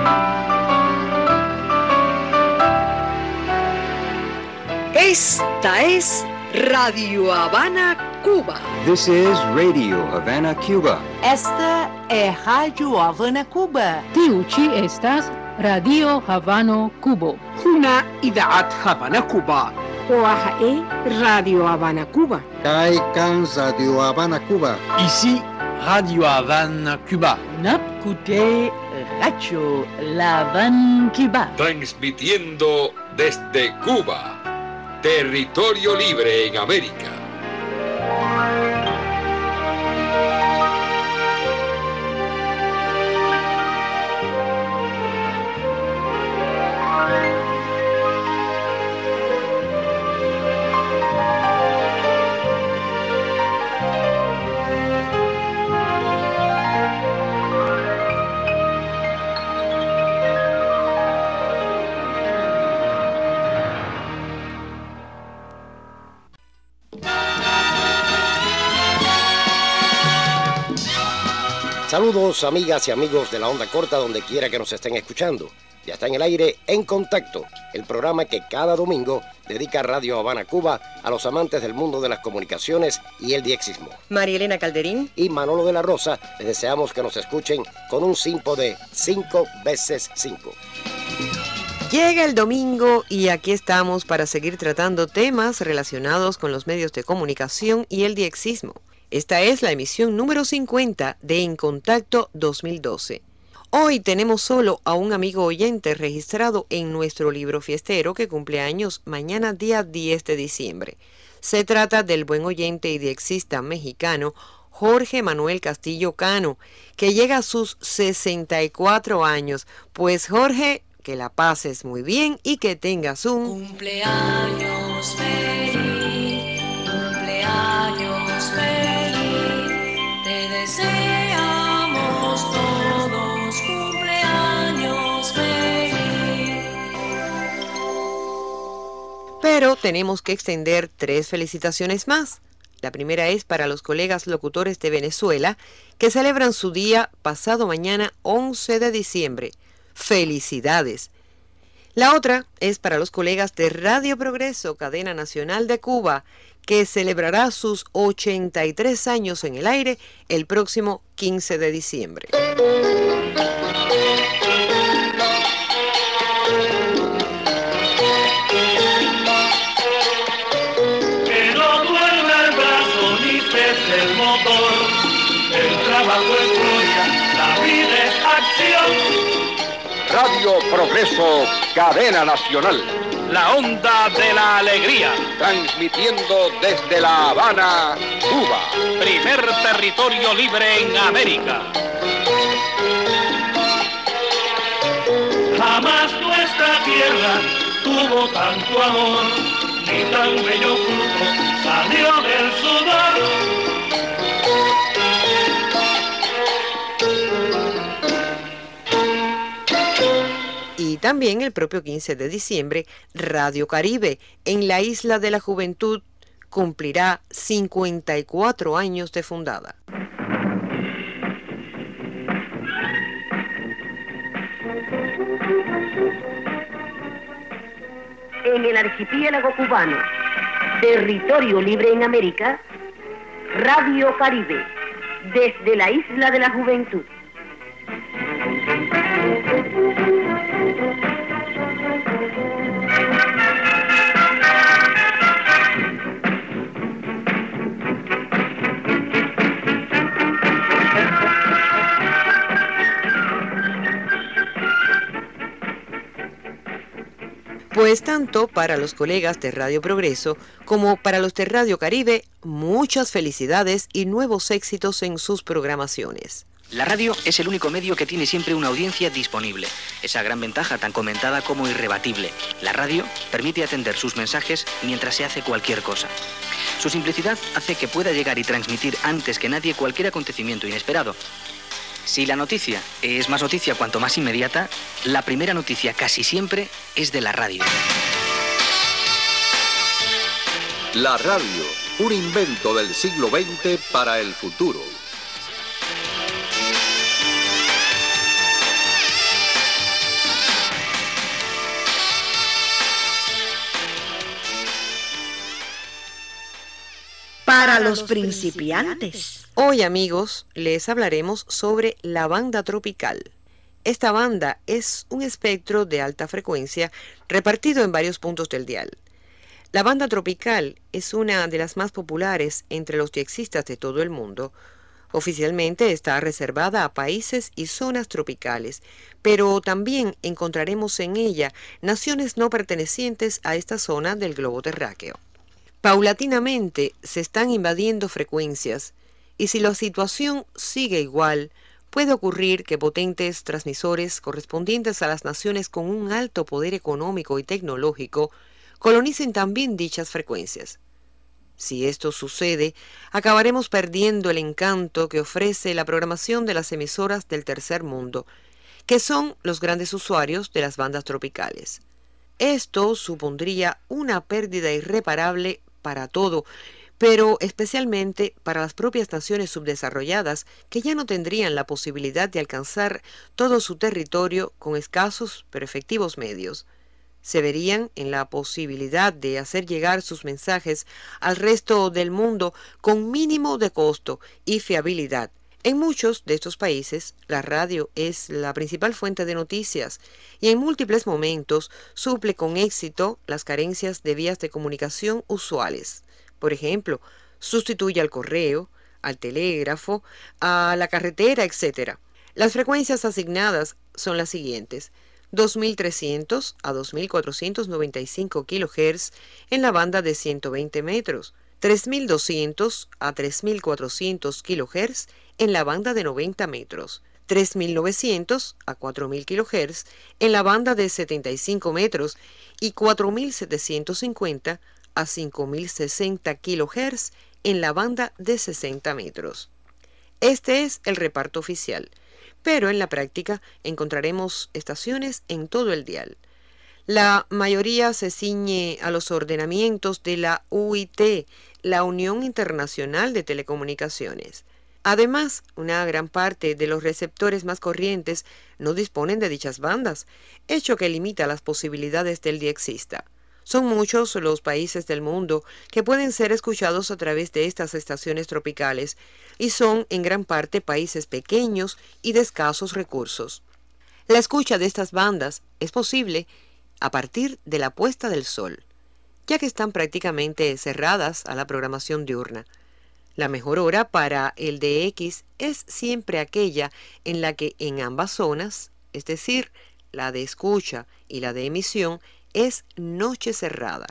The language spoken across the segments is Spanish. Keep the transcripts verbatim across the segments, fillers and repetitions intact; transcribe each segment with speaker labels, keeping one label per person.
Speaker 1: Esta es Radio Habana, Cuba.
Speaker 2: This is Radio Havana, Cuba.
Speaker 3: Esta é Rádio Havana, Cuba.
Speaker 4: Tiuchi estas Radio Havano, Cuba.
Speaker 5: هنا إذاعة هافانا كوبا.
Speaker 6: وهي راديو هافانا كوبا.
Speaker 7: Kai kan Radio Havana, Cuba.
Speaker 8: Ici, Radio Havana, Cuba.
Speaker 3: Napkute Radio La Habana, Cuba.
Speaker 9: Transmitiendo desde Cuba. Territorio libre en América.
Speaker 10: Saludos amigas y amigos de la onda corta donde quiera que nos estén escuchando. Ya está en el aire En Contacto, el programa que cada domingo dedica Radio Habana Cuba a los amantes del mundo de las comunicaciones y el diexismo.
Speaker 1: María Elena Calderín
Speaker 10: y Manolo de la Rosa, les deseamos que nos escuchen con un simpo de cinco veces cinco.
Speaker 1: Llega el domingo y aquí estamos para seguir tratando temas relacionados con los medios de comunicación y el diexismo. Esta es la emisión número cincuenta de En Contacto dos mil doce. Hoy tenemos solo a un amigo oyente registrado en nuestro libro fiestero que cumple años mañana día diez de diciembre. Se trata del buen oyente y diexista mexicano Jorge Manuel Castillo Cano, que llega a sus sesenta y cuatro años. Pues Jorge, que la pases muy bien y que tengas un
Speaker 11: cumpleaños feliz, cumpleaños feliz, te deseamos todos cumpleaños feliz.
Speaker 1: Pero tenemos que extender tres felicitaciones más. La primera es para los colegas locutores de Venezuela que celebran su día pasado mañana once de diciembre. ¡Felicidades! La otra es para los colegas de Radio Progreso, cadena nacional de Cuba, que celebrará sus ochenta y tres años en el aire el próximo quince de diciembre.
Speaker 12: Que no duerma el brazo ni cese el motor, el trabajo es gloria, la vida es acción.
Speaker 9: Radio Progreso, cadena nacional.
Speaker 8: La onda de la alegría.
Speaker 9: Transmitiendo desde La Habana, Cuba.
Speaker 8: Primer territorio libre en América.
Speaker 12: Jamás nuestra tierra tuvo tanto amor, ni tan bello fruto salió del sudor.
Speaker 1: Y también el propio quince de diciembre, Radio Caribe, en la Isla de la Juventud, cumplirá cincuenta y cuatro años de fundada.
Speaker 6: En el archipiélago cubano, territorio libre en América, Radio Caribe, desde la Isla de la Juventud.
Speaker 1: Pues tanto para los colegas de Radio Progreso como para los de Radio Caribe, muchas felicidades y nuevos éxitos en sus programaciones.
Speaker 13: La radio es el único medio que tiene siempre una audiencia disponible. Esa gran ventaja tan comentada como irrebatible. La radio permite atender sus mensajes mientras se hace cualquier cosa. Su simplicidad hace que pueda llegar y transmitir antes que nadie cualquier acontecimiento inesperado. Si la noticia es más noticia cuanto más inmediata, la primera noticia casi siempre es de la radio.
Speaker 9: La radio, un invento del siglo veinte para el futuro.
Speaker 14: para los principiantes.
Speaker 1: Hoy, amigos, les hablaremos sobre la banda tropical. Esta banda es un espectro de alta frecuencia repartido en varios puntos del dial. La banda tropical es una de las más populares entre los diexistas de todo el mundo. Oficialmente está reservada a países y zonas tropicales, pero también encontraremos en ella naciones no pertenecientes a esta zona del globo terráqueo. Paulatinamente se están invadiendo frecuencias, y si la situación sigue igual, puede ocurrir que potentes transmisores correspondientes a las naciones con un alto poder económico y tecnológico colonicen también dichas frecuencias. Si esto sucede, acabaremos perdiendo el encanto que ofrece la programación de las emisoras del tercer mundo, que son los grandes usuarios de las bandas tropicales. Esto supondría una pérdida irreparable para todo, pero especialmente para las propias naciones subdesarrolladas que ya no tendrían la posibilidad de alcanzar todo su territorio con escasos pero efectivos medios. Se verían en la posibilidad de hacer llegar sus mensajes al resto del mundo con mínimo de costo y fiabilidad. En muchos de estos países, la radio es la principal fuente de noticias y en múltiples momentos suple con éxito las carencias de vías de comunicación usuales. Por ejemplo, sustituye al correo, al telégrafo, a la carretera, etcétera. Las frecuencias asignadas son las siguientes: dos mil trescientos a dos mil cuatrocientos noventa y cinco kilohertz en la banda de ciento veinte metros, tres mil doscientos a tres mil cuatrocientos kilohertz en la banda de noventa metros, tres mil novecientos a cuatro mil kilohertz en la banda de setenta y cinco metros y cuatro mil setecientos cincuenta a cinco mil sesenta kilohertz en la banda de sesenta metros. Este es el reparto oficial, pero en la práctica encontraremos estaciones en todo el dial. La mayoría se ciñe a los ordenamientos de la U I T, la Unión Internacional de Telecomunicaciones. Además, una gran parte de los receptores más corrientes no disponen de dichas bandas, hecho que limita las posibilidades del diexista. Son muchos los países del mundo que pueden ser escuchados a través de estas estaciones tropicales y son en gran parte países pequeños y de escasos recursos. La escucha de estas bandas es posible a partir de la puesta del sol, ya que están prácticamente cerradas a la programación diurna. La mejor hora para el D X es siempre aquella en la que en ambas zonas, es decir, la de escucha y la de emisión, es noche cerrada.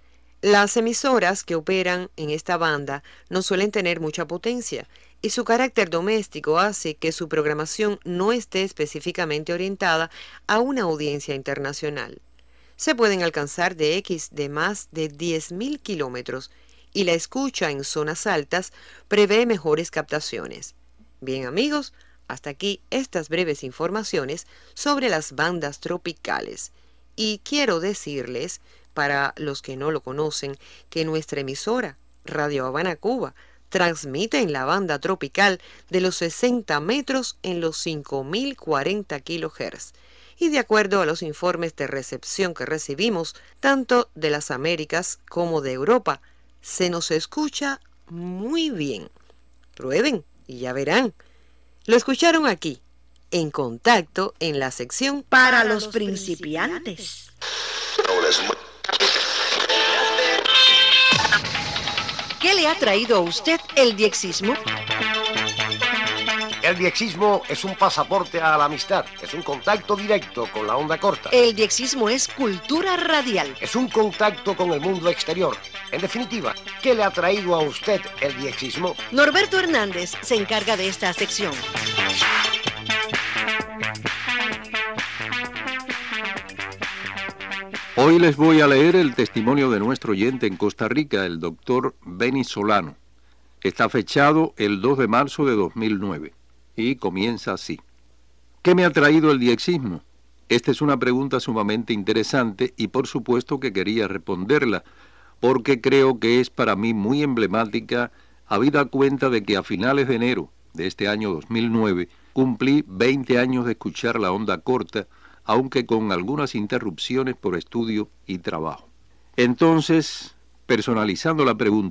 Speaker 1: Las emisoras que operan en esta banda no suelen tener mucha potencia y su carácter doméstico hace que su programación no esté específicamente orientada a una audiencia internacional. Se pueden alcanzar D X de más de diez mil kilómetros y la escucha en zonas altas prevé mejores captaciones. Bien, amigos, hasta aquí estas breves informaciones sobre las bandas tropicales. Y quiero decirles, para los que no lo conocen, que nuestra emisora, Radio Habana Cuba, transmite en la banda tropical de los sesenta metros en los cinco mil cuarenta kilohertz. Y de acuerdo a los informes de recepción que recibimos, tanto de las Américas como de Europa, se nos escucha muy bien. Prueben y ya verán. Lo escucharon aquí, en Contacto, en la sección
Speaker 14: Para los principiantes. ¿Qué le ha traído a usted el diexismo?
Speaker 10: El diexismo es un pasaporte a la amistad, es un contacto directo con la onda corta.
Speaker 14: El diexismo es cultura radial.
Speaker 10: Es un contacto con el mundo exterior. En definitiva, ¿qué le ha traído a usted el diexismo?
Speaker 14: Norberto Hernández se encarga de esta sección.
Speaker 15: Hoy les voy a leer el testimonio de nuestro oyente en Costa Rica, el doctor Beni Solano. Está fechado el dos de marzo de dos mil nueve y comienza así. ¿Qué me ha traído el diexismo? Esta es una pregunta sumamente interesante y por supuesto que quería responderla, porque creo que es para mí muy emblemática, habida cuenta de que a finales de enero de este año dos mil nueve cumplí veinte años de escuchar la onda corta, aunque con algunas interrupciones por estudio y trabajo. Entonces, personalizando la pregunta,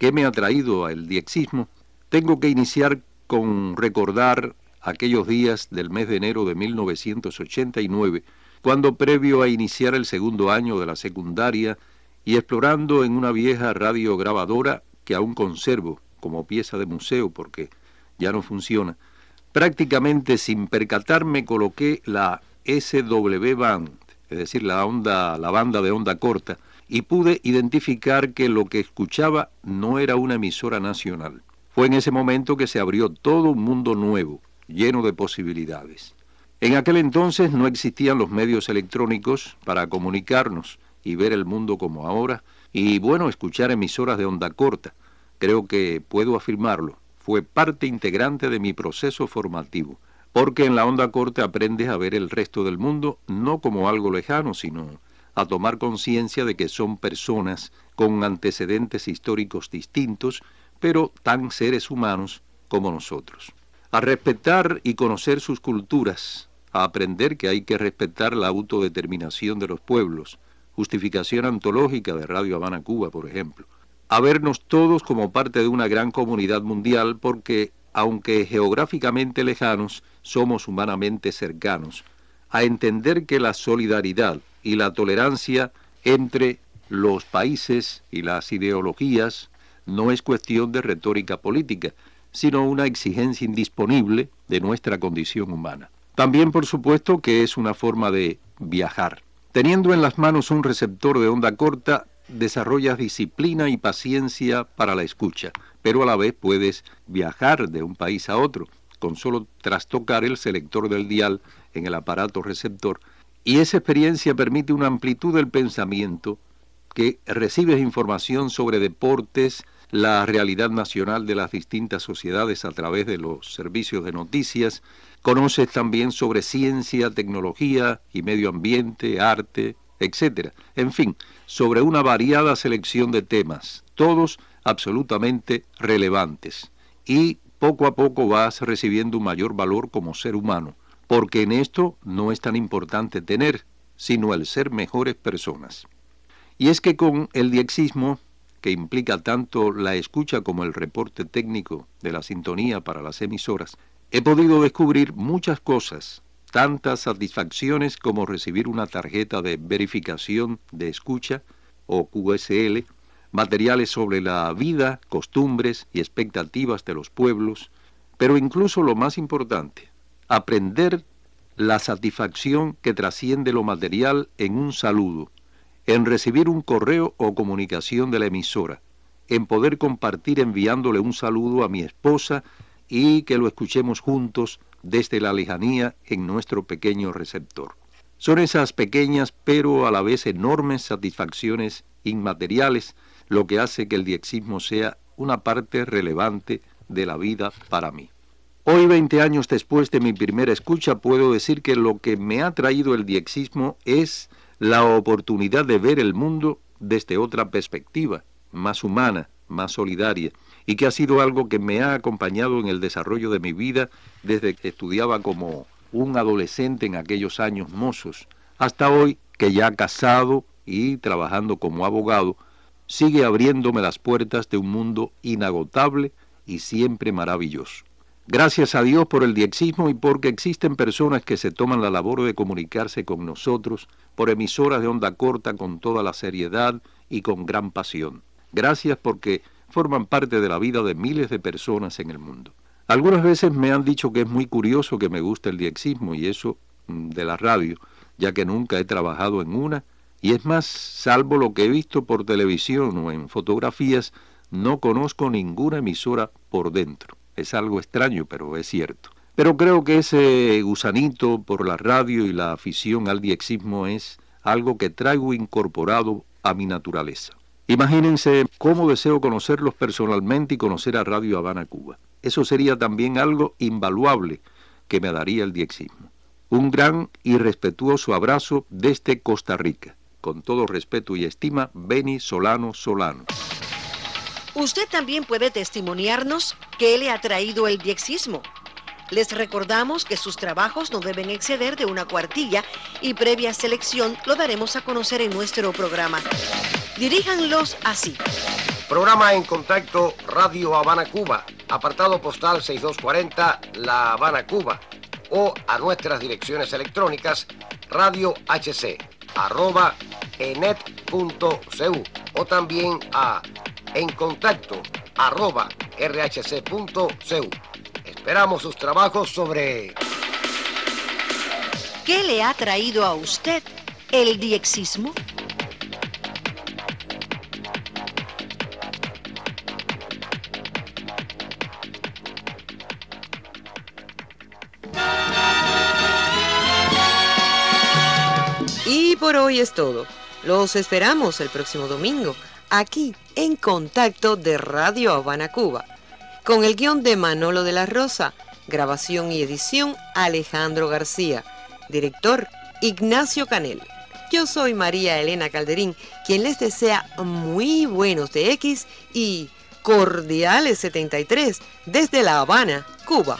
Speaker 15: ¿Qué me ha traído al diexismo? Tengo que iniciar con recordar aquellos días del mes de enero de mil novecientos ochenta y nueve, cuando previo a iniciar el segundo año de la secundaria y explorando en una vieja radiograbadora que aún conservo como pieza de museo porque ya no funciona, prácticamente sin percatarme coloqué la S W Band, es decir, la, onda, la banda de onda corta, y pude identificar que lo que escuchaba no era una emisora nacional. Fue en ese momento que se abrió todo un mundo nuevo, lleno de posibilidades. En aquel entonces no existían los medios electrónicos para comunicarnos y ver el mundo como ahora, y bueno, escuchar emisoras de onda corta. Creo que puedo afirmarlo, fue parte integrante de mi proceso formativo, porque en la onda corta aprendes a ver el resto del mundo no como algo lejano, sino a tomar conciencia de que son personas con antecedentes históricos distintos, pero tan seres humanos como nosotros. A respetar y conocer sus culturas, a aprender que hay que respetar la autodeterminación de los pueblos, justificación antológica de Radio Habana Cuba, por ejemplo. A vernos todos como parte de una gran comunidad mundial porque, aunque geográficamente lejanos, somos humanamente cercanos. A entender que la solidaridad y la tolerancia entre los países y las ideologías no es cuestión de retórica política, sino una exigencia indisponible de nuestra condición humana. También, por supuesto, que es una forma de viajar. Teniendo en las manos un receptor de onda corta, desarrollas disciplina y paciencia para la escucha, pero a la vez puedes viajar de un país a otro, con solo trastocar el selector del dial en el aparato receptor, y esa experiencia permite una amplitud del pensamiento, que recibes información sobre deportes, la realidad nacional de las distintas sociedades a través de los servicios de noticias, conoces también sobre ciencia, tecnología y medio ambiente, arte, etcétera. En fin, sobre una variada selección de temas, todos absolutamente relevantes. Y poco a poco vas recibiendo un mayor valor como ser humano, porque en esto no es tan importante tener, sino el ser mejores personas. Y es que con el diexismo, que implica tanto la escucha como el reporte técnico de la sintonía para las emisoras, he podido descubrir muchas cosas, tantas satisfacciones como recibir una tarjeta de verificación de escucha, o Q S L, materiales sobre la vida, costumbres y expectativas de los pueblos, pero incluso lo más importante, aprender la satisfacción que trasciende lo material en un saludo, en recibir un correo o comunicación de la emisora, en poder compartir enviándole un saludo a mi esposa y que lo escuchemos juntos desde la lejanía en nuestro pequeño receptor. Son esas pequeñas pero a la vez enormes satisfacciones inmateriales lo que hace que el diexismo sea una parte relevante de la vida para mí. Hoy, veinte años después de mi primera escucha, puedo decir que lo que me ha traído el diexismo es la oportunidad de ver el mundo desde otra perspectiva, más humana, más solidaria, y que ha sido algo que me ha acompañado en el desarrollo de mi vida desde que estudiaba como un adolescente en aquellos años mozos, hasta hoy que ya casado y trabajando como abogado, sigue abriéndome las puertas de un mundo inagotable y siempre maravilloso. Gracias a Dios por el diexismo y porque existen personas que se toman la labor de comunicarse con nosotros por emisoras de onda corta con toda la seriedad y con gran pasión. Gracias porque forman parte de la vida de miles de personas en el mundo. Algunas veces me han dicho que es muy curioso que me guste el diexismo y eso de la radio, ya que nunca he trabajado en una, y es más, salvo lo que he visto por televisión o en fotografías, no conozco ninguna emisora por dentro. Es algo extraño, pero es cierto. Pero creo que ese gusanito por la radio y la afición al diexismo es algo que traigo incorporado a mi naturaleza. Imagínense cómo deseo conocerlos personalmente y conocer a Radio Habana Cuba. Eso sería también algo invaluable que me daría el diexismo. Un gran y respetuoso abrazo desde Costa Rica. Con todo respeto y estima, Beni Solano Solano.
Speaker 14: Usted también puede testimoniarnos qué le ha traído el diexismo. Les recordamos que sus trabajos no deben exceder de una cuartilla y previa selección lo daremos a conocer en nuestro programa. Diríjanlos así.
Speaker 10: Programa En Contacto Radio Habana, Cuba, apartado postal seis dos cuatro cero, La Habana, Cuba, o a nuestras direcciones electrónicas radiohc arroba enet punto cu o también a encontacto arroba rhc punto cu. Esperamos sus trabajos sobre...
Speaker 14: ¿Qué le ha traído a usted el diexismo?
Speaker 1: Y por hoy es todo. Los esperamos el próximo domingo, aquí en Contacto de Radio Habana, Cuba, con el guión de Manolo de la Rosa, grabación y edición Alejandro García, director Ignacio Canel. Yo soy María Elena Calderín, quien les desea muy buenos de X y cordiales setenta y tres desde La Habana, Cuba.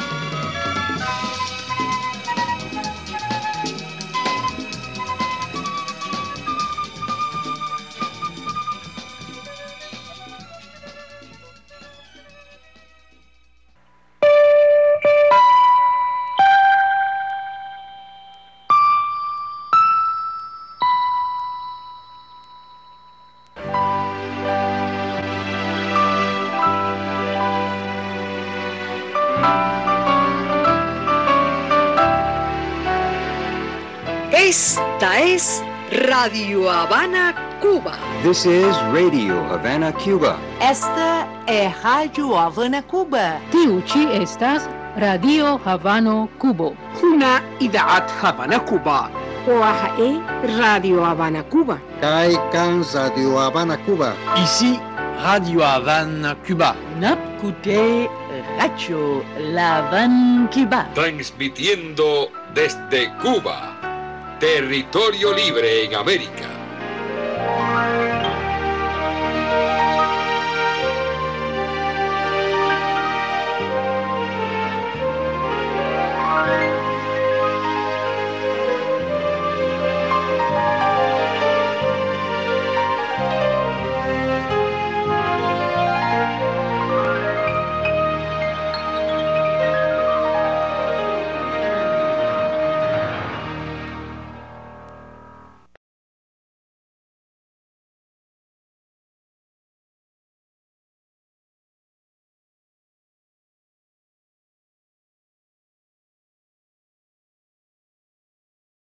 Speaker 14: Esta es Radio Habana, Cuba.
Speaker 2: This is Radio Havana, Cuba.
Speaker 3: Esta é Rádio Havana, Cuba.
Speaker 4: Tiuchi estas Radio Havano, Cuba.
Speaker 5: هنا إذاعة هافانا كوبا.
Speaker 3: وهي Radio Havana, Cuba.
Speaker 7: Kai Kan Radio Habana, Cuba.
Speaker 8: Ici, Radio Havana, Cuba.
Speaker 3: Napkute Radio La Habana, Cuba.
Speaker 9: Transmitiendo desde Cuba, territorio libre en América.